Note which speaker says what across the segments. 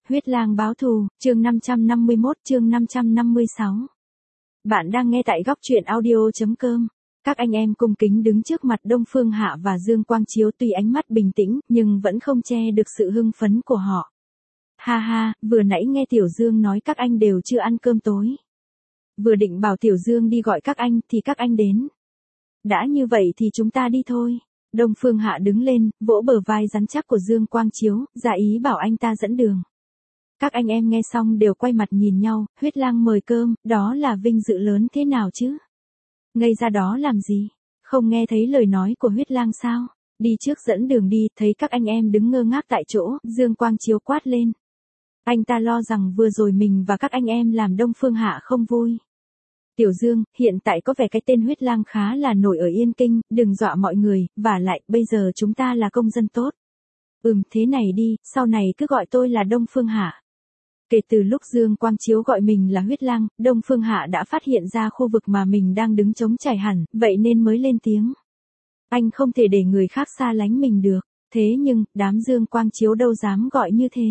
Speaker 1: Huyết lang báo thù, chương 551, chương 556. Bạn đang nghe tại góc truyện audio.com. Các anh em cung kính đứng trước mặt Đông Phương Hạ và Dương Quang Chiếu, tuy ánh mắt bình tĩnh, nhưng vẫn không che được sự hưng phấn của họ. Ha ha, vừa nãy nghe Tiểu Dương nói các anh đều chưa ăn cơm tối. Vừa định bảo Tiểu Dương đi gọi các anh thì các anh đến. Đã như vậy thì chúng ta đi thôi. Đông Phương Hạ đứng lên, vỗ bờ vai rắn chắc của Dương Quang Chiếu, ra ý bảo anh ta dẫn đường. Các anh em nghe xong đều quay mặt nhìn nhau. Huyết lang mời cơm, đó là vinh dự lớn thế nào chứ? Ngây ra đó làm gì? Không nghe thấy lời nói của Huyết lang sao? Đi trước dẫn đường đi. Thấy các anh em đứng ngơ ngác tại chỗ, Dương Quang Chiếu quát lên. Anh ta lo rằng vừa rồi mình và các anh em làm Đông Phương Hạ không vui. Tiểu Dương, hiện tại có vẻ cái tên Huyết lang khá là nổi ở Yên Kinh, đừng dọa mọi người, vả lại, bây giờ chúng ta là công dân tốt. Thế này đi, sau này cứ gọi tôi là Đông Phương Hạ. Kể từ lúc Dương Quang Chiếu gọi mình là Huyết lang, Đông Phương Hạ đã phát hiện ra khu vực mà mình đang đứng trống trải hẳn, vậy nên mới lên tiếng. Anh không thể để người khác xa lánh mình được, thế nhưng, đám Dương Quang Chiếu đâu dám gọi như thế.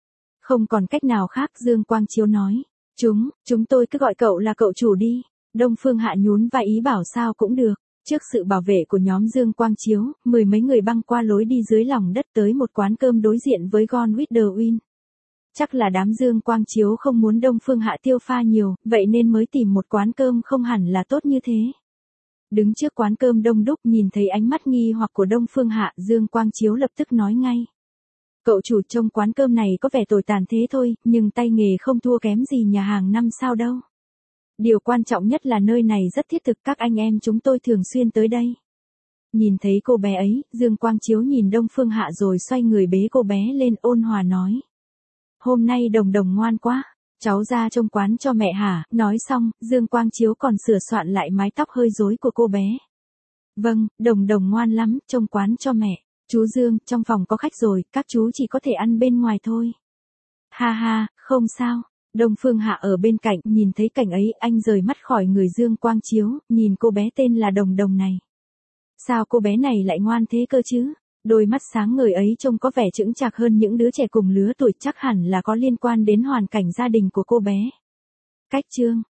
Speaker 1: Không còn cách nào khác, Dương Quang Chiếu nói. Chúng tôi cứ gọi cậu là cậu chủ đi. Đông Phương Hạ nhún vai ý bảo sao cũng được. Trước sự bảo vệ của nhóm Dương Quang Chiếu, mười mấy người băng qua lối đi dưới lòng đất tới một quán cơm đối diện với Gone with the Wind. Chắc là đám Dương Quang Chiếu không muốn Đông Phương Hạ tiêu pha nhiều, vậy nên mới tìm một quán cơm không hẳn là tốt như thế. Đứng trước quán cơm đông đúc, nhìn thấy ánh mắt nghi hoặc của Đông Phương Hạ, Dương Quang Chiếu lập tức nói ngay. Cậu chủ, trông quán cơm này có vẻ tồi tàn thế thôi, nhưng tay nghề không thua kém gì nhà hàng 5 sao đâu. Điều quan trọng nhất là nơi này rất thiết thực, các anh em chúng tôi thường xuyên tới đây. Nhìn thấy cô bé ấy, Dương Quang Chiếu nhìn Đông Phương Hạ rồi xoay người bế cô bé lên, ôn hòa nói. Hôm nay Đồng Đồng ngoan quá, cháu ra trông quán cho mẹ hả? Nói xong, Dương Quang Chiếu còn sửa soạn lại mái tóc hơi rối của cô bé. Vâng, Đồng Đồng ngoan lắm, trông quán cho mẹ. Chú Dương, trong phòng có khách rồi, các chú chỉ có thể ăn bên ngoài thôi. Ha ha, không sao. Đông Phương Hạ ở bên cạnh, nhìn thấy cảnh ấy, anh rời mắt khỏi người Dương Quang Chiếu, nhìn cô bé tên là Đồng Đồng này. Sao cô bé này lại ngoan thế cơ chứ? Đôi mắt sáng ngời ấy trông có vẻ chững chạc hơn những đứa trẻ cùng lứa tuổi, chắc hẳn là có liên quan đến hoàn cảnh gia đình của cô bé. Cách chương